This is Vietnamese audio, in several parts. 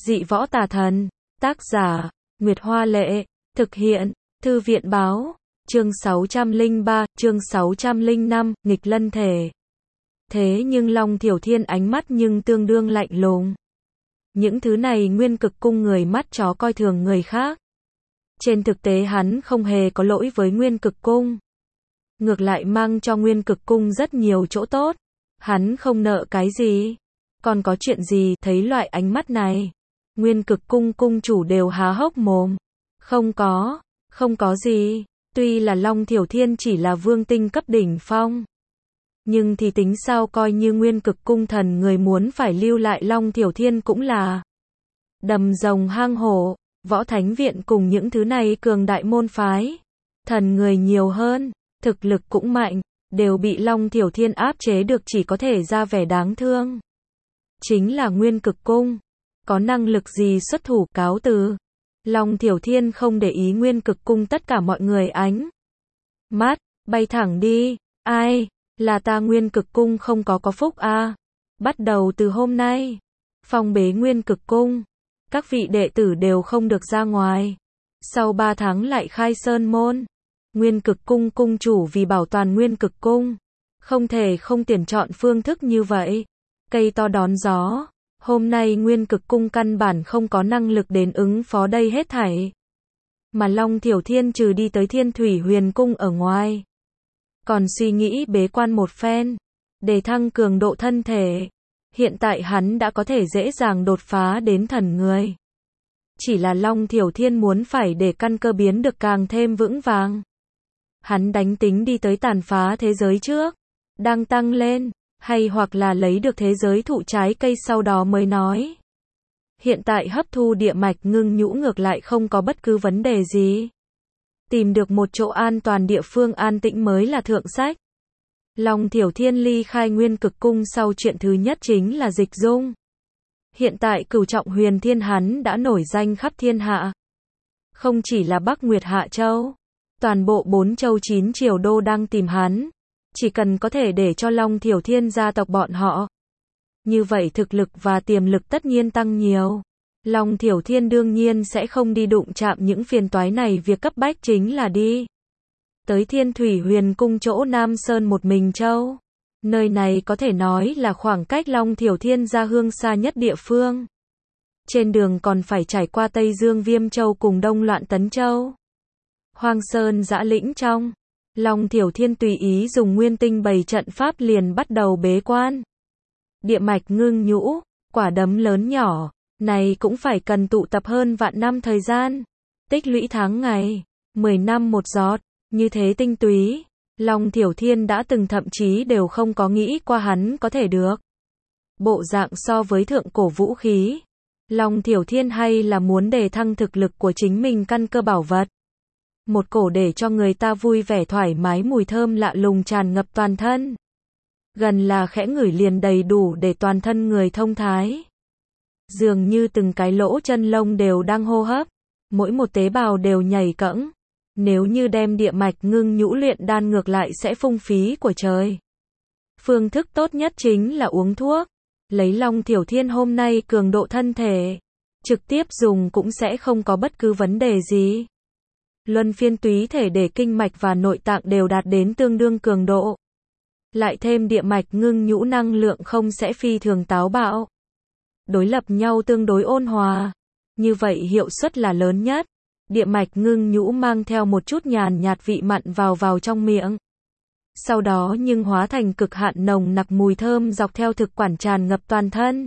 Dị võ tà thần. Tác giả, Nguyệt Hoa Lệ. Thực hiện, Thư viện Báo. Chương 603, chương 605, nghịch lân thể. Thế nhưng Long Thiểu Thiên ánh mắt nhưng tương đương lạnh lùng. Những thứ này Nguyên Cực Cung người mắt chó coi thường người khác. Trên thực tế hắn không hề có lỗi với Nguyên Cực Cung. Ngược lại mang cho Nguyên Cực Cung rất nhiều chỗ tốt. Hắn không nợ cái gì. Còn có chuyện gì thấy loại ánh mắt này? Nguyên Cực Cung cung chủ đều há hốc mồm. Không có gì. Tuy là Long Thiểu Thiên chỉ là vương tinh cấp đỉnh phong. Nhưng thì tính sao, coi như Nguyên Cực Cung thần người muốn phải lưu lại Long Thiểu Thiên cũng là đầm rồng hang hổ. Võ Thánh Viện cùng những thứ này cường đại môn phái. Thần người nhiều hơn, thực lực cũng mạnh, đều bị Long Thiểu Thiên áp chế được, chỉ có thể ra vẻ đáng thương. Chính là Nguyên Cực Cung. Có năng lực gì xuất thủ, cáo từ. Long Thiểu Thiên không để ý Nguyên Cực Cung tất cả mọi người ánh mắt, bay thẳng đi. Ai? Là ta Nguyên Cực Cung không có phúc a. Bắt đầu từ hôm nay, phong bế Nguyên Cực Cung. Các vị đệ tử đều không được ra ngoài. Sau 3 tháng lại khai sơn môn. Nguyên Cực Cung cung chủ vì bảo toàn Nguyên Cực Cung, không thể không tuyển chọn phương thức như vậy. Cây to đón gió. Hôm nay Nguyên Cực Cung căn bản không có năng lực đến ứng phó đây hết thảy. Mà Long Thiểu Thiên trừ đi tới Thiên Thủy Huyền Cung ở ngoài, còn suy nghĩ bế quan một phen, để thăng cường độ thân thể. Hiện tại hắn đã có thể dễ dàng đột phá đến thần người. Chỉ là Long Thiểu Thiên muốn phải để căn cơ biến được càng thêm vững vàng. Hắn đánh tính đi tới tàn phá thế giới trước, đang tăng lên, hay hoặc là lấy được thế giới thụ trái cây sau đó mới nói. Hiện tại hấp thu địa mạch ngưng nhũ ngược lại không có bất cứ vấn đề gì. Tìm được một chỗ an toàn địa phương an tĩnh mới là thượng sách. Long Thiểu Thiên ly khai Nguyên Cực Cung sau chuyện thứ nhất chính là dịch dung. Hiện tại Cửu Trọng Huyền Thiên hắn đã nổi danh khắp thiên hạ. Không chỉ là Bắc Nguyệt Hạ Châu, toàn bộ 4 châu 9 triều đô đang tìm hắn. Chỉ cần có thể để cho Long Thiểu Thiên gia tộc bọn họ, như vậy thực lực và tiềm lực tất nhiên tăng nhiều. Long Thiểu Thiên đương nhiên sẽ không đi đụng chạm những phiền toái này, việc cấp bách chính là đi tới Thiên Thủy Huyền Cung chỗ Nam Sơn Một Mình Châu. Nơi này có thể nói là khoảng cách Long Thiểu Thiên gia hương xa nhất địa phương. Trên đường còn phải trải qua Tây Dương Viêm Châu cùng Đông Loạn Tấn Châu. Hoang Sơn Dã Lĩnh trong, Long Thiểu Thiên tùy ý dùng nguyên tinh bày trận pháp liền bắt đầu bế quan. Địa mạch ngưng nhũ, quả đấm lớn nhỏ, này cũng phải cần tụ tập hơn vạn năm thời gian. Tích lũy tháng ngày, 10 năm một giọt, như thế tinh túy. Long Thiểu Thiên đã từng thậm chí đều không có nghĩ qua hắn có thể được. Bộ dạng so với thượng cổ vũ khí. Long Thiểu Thiên hay là muốn đề thăng thực lực của chính mình căn cơ bảo vật. Một cổ để cho người ta vui vẻ thoải mái mùi thơm lạ lùng tràn ngập toàn thân. Gần là khẽ ngửi liền đầy đủ để toàn thân người thông thái. Dường như từng cái lỗ chân lông đều đang hô hấp. Mỗi một tế bào đều nhảy cẫng. Nếu như đem địa mạch ngưng nhũ luyện đan ngược lại sẽ phung phí của trời. Phương thức tốt nhất chính là uống thuốc. Lấy Long Thiểu Thiên hôm nay cường độ thân thể, trực tiếp dùng cũng sẽ không có bất cứ vấn đề gì. Luân phiên túy thể để kinh mạch và nội tạng đều đạt đến tương đương cường độ. Lại thêm địa mạch ngưng nhũ năng lượng không sẽ phi thường táo bạo. Đối lập nhau tương đối ôn hòa. Như vậy hiệu suất là lớn nhất. Địa mạch ngưng nhũ mang theo một chút nhàn nhạt vị mặn vào trong miệng. Sau đó nhưng hóa thành cực hạn nồng nặc mùi thơm dọc theo thực quản tràn ngập toàn thân.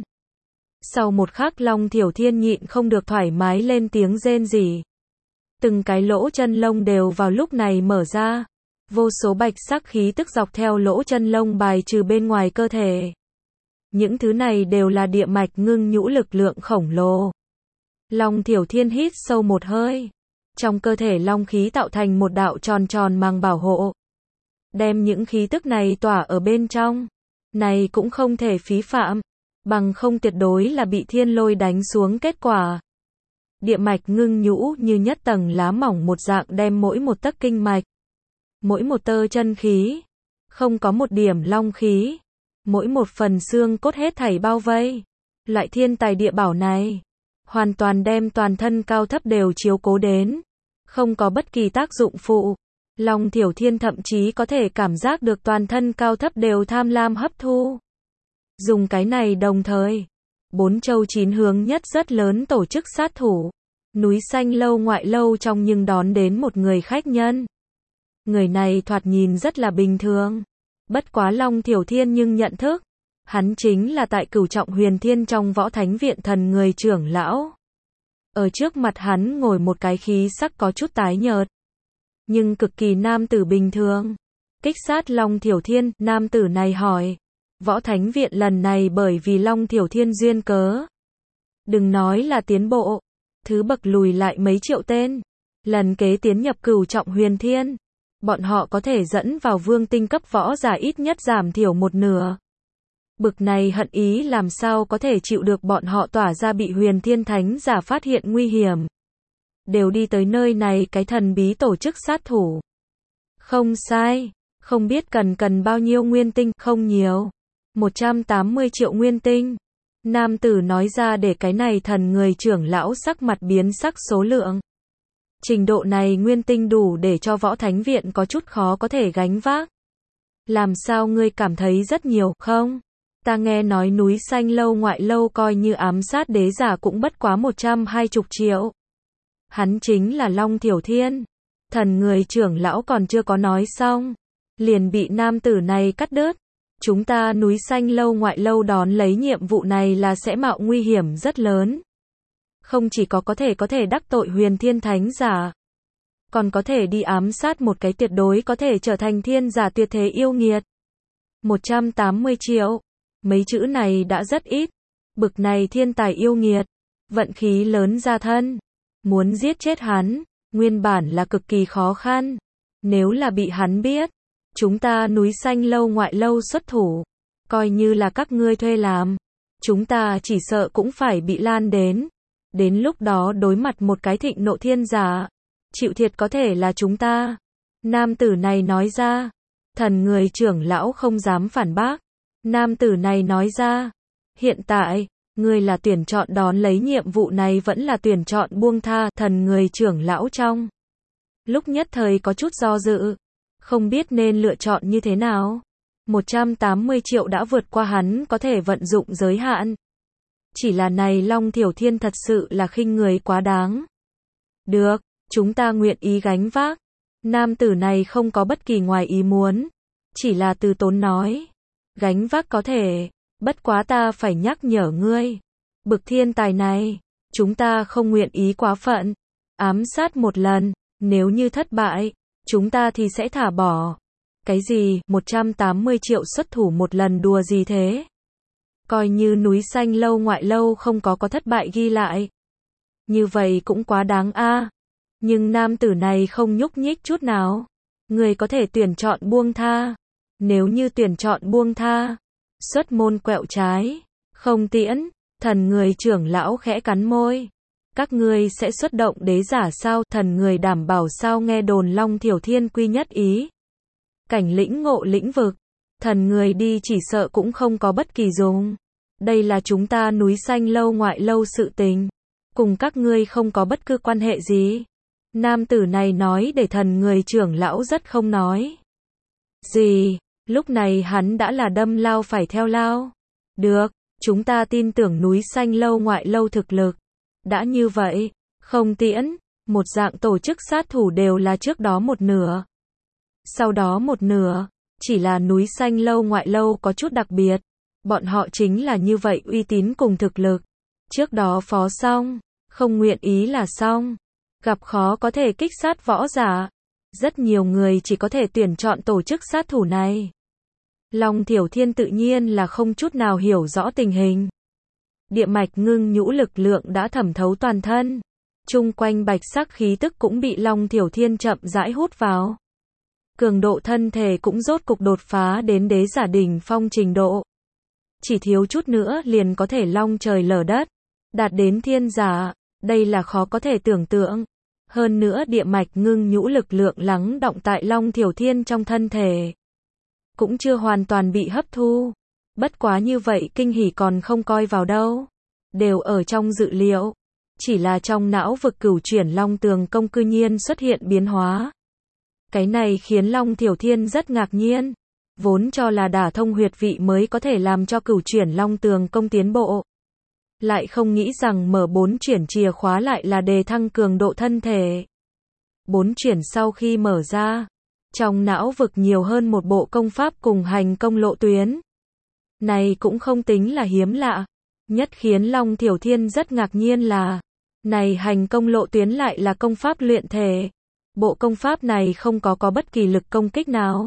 Sau một khắc Long Thiểu Thiên nhịn không được thoải mái lên tiếng rên rỉ. Từng cái lỗ chân lông đều vào lúc này mở ra. Vô số bạch sắc khí tức dọc theo lỗ chân lông bài trừ bên ngoài cơ thể. Những thứ này đều là địa mạch ngưng nhũ lực lượng khổng lồ. Long Thiểu Thiên hít sâu một hơi. Trong cơ thể long khí tạo thành một đạo tròn tròn màng bảo hộ. Đem những khí tức này tỏa ở bên trong. Này cũng không thể phí phạm. Bằng không tuyệt đối là bị thiên lôi đánh xuống kết quả. Địa mạch ngưng nhũ như nhất tầng lá mỏng một dạng đem mỗi một tấc kinh mạch, mỗi một tơ chân khí, không có một điểm long khí, mỗi một phần xương cốt hết thảy bao vây. Loại thiên tài địa bảo này, hoàn toàn đem toàn thân cao thấp đều chiếu cố đến, không có bất kỳ tác dụng phụ. Long Thiểu Thiên thậm chí có thể cảm giác được toàn thân cao thấp đều tham lam hấp thu. Dùng cái này đồng thời, 4 châu 9 hướng nhất rất lớn tổ chức sát thủ. Núi Xanh Lâu Ngoại Lâu trong nhưng đón đến một người khách nhân. Người này thoạt nhìn rất là bình thường. Bất quá Long Thiểu Thiên nhưng nhận thức. Hắn chính là tại Cửu Trọng Huyền Thiên trong Võ Thánh Viện Thần người trưởng lão. Ở trước mặt hắn ngồi một cái khí sắc có chút tái nhợt, nhưng cực kỳ nam tử bình thường. Kích sát Long Thiểu Thiên, nam tử này hỏi. Võ Thánh Viện lần này bởi vì Long Thiểu Thiên duyên cớ. Đừng nói là tiến bộ, thứ bậc lùi lại mấy triệu tên. Lần kế tiến nhập Cửu Trọng Huyền Thiên, bọn họ có thể dẫn vào vương tinh cấp võ giả ít nhất giảm thiểu một nửa. Bực này hận ý làm sao có thể chịu được bọn họ tỏa ra bị Huyền Thiên Thánh giả phát hiện nguy hiểm. Đều đi tới nơi này cái thần bí tổ chức sát thủ. Không sai, không biết cần bao nhiêu nguyên tinh, không nhiều. 180 triệu nguyên tinh. Nam tử nói ra để cái này thần người trưởng lão sắc mặt biến sắc số lượng. Trình độ này nguyên tinh đủ để cho Võ Thánh Viện có chút khó có thể gánh vác. Làm sao ngươi cảm thấy rất nhiều, không? Ta nghe nói Núi Xanh Lâu Ngoại Lâu coi như ám sát đế giả cũng bất quá 120 triệu. Hắn chính là Long Thiểu Thiên. Thần người trưởng lão còn chưa có nói xong, liền bị nam tử này cắt đứt. Chúng ta Núi Xanh Lâu Ngoại Lâu đón lấy nhiệm vụ này là sẽ mạo nguy hiểm rất lớn. Không chỉ có thể đắc tội Huyền Thiên Thánh giả, còn có thể đi ám sát một cái tuyệt đối có thể trở thành thiên giả tuyệt thế yêu nghiệt. 180 triệu. Mấy chữ này đã rất ít. Bực này thiên tài yêu nghiệt, vận khí lớn ra thân. Muốn giết chết hắn, nguyên bản là cực kỳ khó khăn. Nếu là bị hắn biết, chúng ta Núi Xanh Lâu Ngoại Lâu xuất thủ, coi như là các ngươi thuê làm, chúng ta chỉ sợ cũng phải bị lan đến. Đến lúc đó đối mặt một cái thịnh nộ thiên giả, chịu thiệt có thể là chúng ta. Nam tử này nói ra. Thần người trưởng lão không dám phản bác. Nam tử này nói ra. Hiện tại, ngươi là tuyển chọn đón lấy nhiệm vụ này vẫn là tuyển chọn buông tha. Thần người trưởng lão trong lúc nhất thời có chút do dự, không biết nên lựa chọn như thế nào. 180 triệu đã vượt qua hắn có thể vận dụng giới hạn. Chỉ là này Long Thiểu Thiên thật sự là khinh người quá đáng. Được, chúng ta nguyện ý gánh vác. Nam tử này không có bất kỳ ngoài ý muốn, chỉ là từ tốn nói. Gánh vác có thể, bất quá ta phải nhắc nhở ngươi. Bực thiên tài này, chúng ta không nguyện ý quá phận. Ám sát một lần, nếu như thất bại, chúng ta thì sẽ thả bỏ. Cái gì, 180 triệu xuất thủ một lần đùa gì thế? Coi như Núi Xanh Lâu Ngoại Lâu không có thất bại ghi lại. Như vậy cũng quá đáng a. Nhưng nam tử này không nhúc nhích chút nào. Người có thể tuyển chọn buông tha. Nếu như tuyển chọn buông tha, xuất môn quẹo trái, không tiễn. Thần người trưởng lão khẽ cắn môi. Các ngươi sẽ xuất động đế giả sao? Thần người đảm bảo sao? Nghe đồn Long Thiểu Thiên quy nhất ý cảnh lĩnh ngộ lĩnh vực, thần người đi chỉ sợ cũng không có bất kỳ dùng. Đây là chúng ta Núi Xanh Lâu Ngoại Lâu sự tình, cùng các ngươi không có bất cứ quan hệ gì. Nam tử này nói để thần người trưởng lão rất không nói gì. Lúc này hắn đã là đâm lao phải theo lao. Được, chúng ta tin tưởng Núi Xanh Lâu Ngoại Lâu thực lực. Đã như vậy, không tiễn, một dạng tổ chức sát thủ đều là trước đó một nửa, sau đó một nửa. Chỉ là Núi Xanh Lâu Ngoại Lâu có chút đặc biệt. Bọn họ chính là như vậy uy tín cùng thực lực. Trước đó phó xong, không nguyện ý là xong. Gặp khó có thể kích sát võ giả. Rất nhiều người chỉ có thể tuyển chọn tổ chức sát thủ này. Long Thiểu Thiên tự nhiên là không chút nào hiểu rõ tình hình. Địa mạch ngưng nhũ lực lượng đã thẩm thấu toàn thân. Chung quanh bạch sắc khí tức cũng bị Long Thiểu Thiên chậm rãi hút vào. Cường độ thân thể cũng rốt cục đột phá đến đế giả đỉnh phong trình độ. Chỉ thiếu chút nữa liền có thể long trời lở đất, đạt đến thiên giả, đây là khó có thể tưởng tượng. Hơn nữa địa mạch ngưng nhũ lực lượng lắng đọng tại Long Thiểu Thiên trong thân thể, cũng chưa hoàn toàn bị hấp thu. Bất quá như vậy kinh hỉ còn không coi vào đâu, đều ở trong dự liệu. Chỉ là trong não vực Cửu Chuyển Long Tường Công cư nhiên xuất hiện biến hóa. Cái này khiến Long Thiểu Thiên rất ngạc nhiên. Vốn cho là đả thông huyệt vị mới có thể làm cho Cửu Chuyển Long Tường Công tiến bộ. Lại không nghĩ rằng mở 4 chuyển chìa khóa lại là đề thăng cường độ thân thể. 4 chuyển sau khi mở ra, trong não vực nhiều hơn một bộ công pháp cùng hành công lộ tuyến. Này cũng không tính là hiếm lạ. Nhất khiến Long Thiểu Thiên rất ngạc nhiên là, này hành công lộ tuyến lại là công pháp luyện thể. Bộ công pháp này không có bất kỳ lực công kích nào.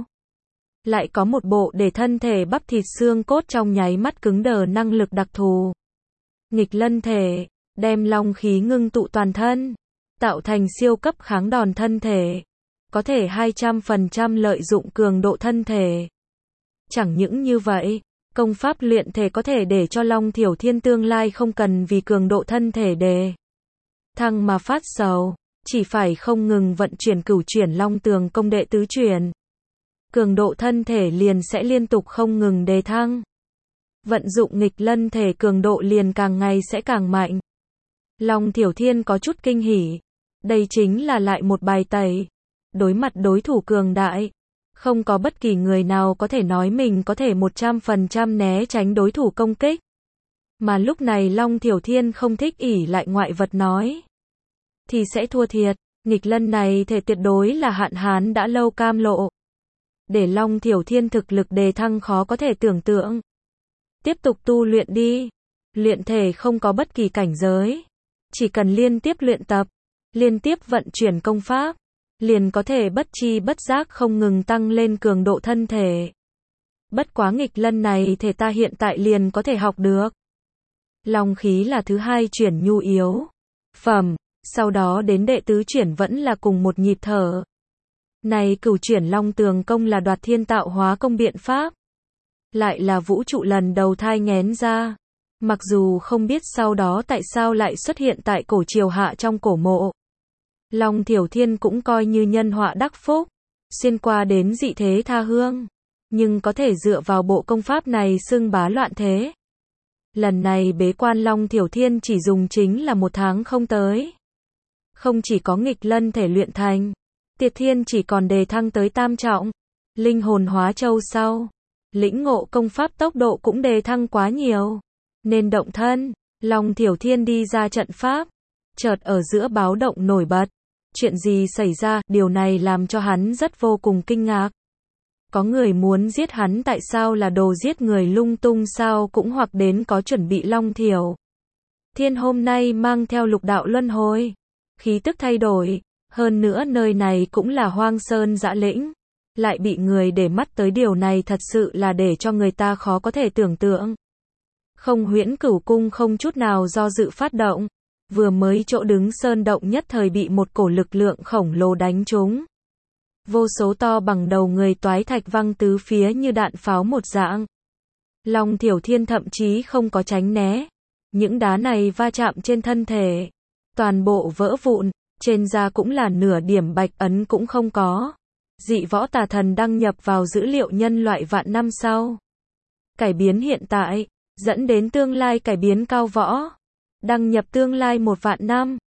Lại có một bộ để thân thể bắp thịt xương cốt trong nháy mắt cứng đờ năng lực đặc thù. Nghịch lân thể, đem long khí ngưng tụ toàn thân, tạo thành siêu cấp kháng đòn thân thể. Có thể 200% lợi dụng cường độ thân thể. Chẳng những như vậy, công pháp luyện thể có thể để cho Long Thiểu Thiên tương lai không cần vì cường độ thân thể đề thăng mà phát sầu, chỉ phải không ngừng vận chuyển Cửu Chuyển Long Tường Công đệ tứ chuyển. Cường độ thân thể liền sẽ liên tục không ngừng đề thăng. Vận dụng nghịch lân thể cường độ liền càng ngày sẽ càng mạnh. Long Thiểu Thiên có chút kinh hỉ. Đây chính là lại một bài tẩy. Đối mặt đối thủ cường đại, không có bất kỳ người nào có thể nói mình có thể 100% né tránh đối thủ công kích. Mà lúc này Long Thiểu Thiên không thích ỷ lại ngoại vật nói, thì sẽ thua thiệt. Nghịch lân này thể tuyệt đối là hạn hán đã lâu cam lộ. Để Long Thiểu Thiên thực lực đề thăng khó có thể tưởng tượng. Tiếp tục tu luyện đi. Luyện thể không có bất kỳ cảnh giới. Chỉ cần liên tiếp luyện tập, liên tiếp vận chuyển công pháp, liền có thể bất chi bất giác không ngừng tăng lên cường độ thân thể. Bất quá nghịch lân này thể ta hiện tại liền có thể học được. Long khí là thứ hai chuyển nhu yếu phẩm, sau đó đến đệ tứ chuyển vẫn là cùng một nhịp thở. Này Cửu Chuyển Long Tường Công là Đoạt Thiên tạo hóa công biện pháp. Lại là vũ trụ lần đầu thai nghén ra. Mặc dù không biết sau đó tại sao lại xuất hiện tại cổ triều hạ trong cổ mộ. Long Thiểu Thiên cũng coi như nhân họa đắc phúc, xuyên qua đến dị thế tha hương. Nhưng có thể dựa vào bộ công pháp này xưng bá loạn thế. Lần này bế quan Long Thiểu Thiên chỉ dùng chính là 1 tháng không tới. Không chỉ có nghịch lân thể luyện thành, Tiệt Thiên chỉ còn đề thăng tới tam trọng, linh hồn hóa châu sau. Lĩnh ngộ công pháp tốc độ cũng đề thăng quá nhiều. Nên động thân, Long Thiểu Thiên đi ra trận pháp. Chợt ở giữa báo động nổi bật. Chuyện gì xảy ra, điều này làm cho hắn rất vô cùng kinh ngạc. Có người muốn giết hắn, tại sao là đồ giết người lung tung sao cũng hoặc đến có chuẩn bị. Long Thiểu Thiên hôm nay mang theo lục đạo luân hồi. Khí tức thay đổi, hơn nữa nơi này cũng là hoang sơn dã lĩnh. Lại bị người để mắt tới, điều này thật sự là để cho người ta khó có thể tưởng tượng. Không Huyễn Cửu Cung không chút nào do dự phát động. Vừa mới chỗ đứng sơn động nhất thời bị một cổ lực lượng khổng lồ đánh trúng. Vô số to bằng đầu người toái thạch văng tứ phía như đạn pháo một dạng. Long Thiểu Thiên thậm chí không có tránh né. Những đá này va chạm trên thân thể, toàn bộ vỡ vụn, trên da cũng là nửa điểm bạch ấn cũng không có. Dị võ tà thần đăng nhập vào dữ liệu nhân loại vạn năm sau. Cải biến hiện tại, dẫn đến tương lai cải biến cao võ. Đăng nhập tương lai 1 vạn năm.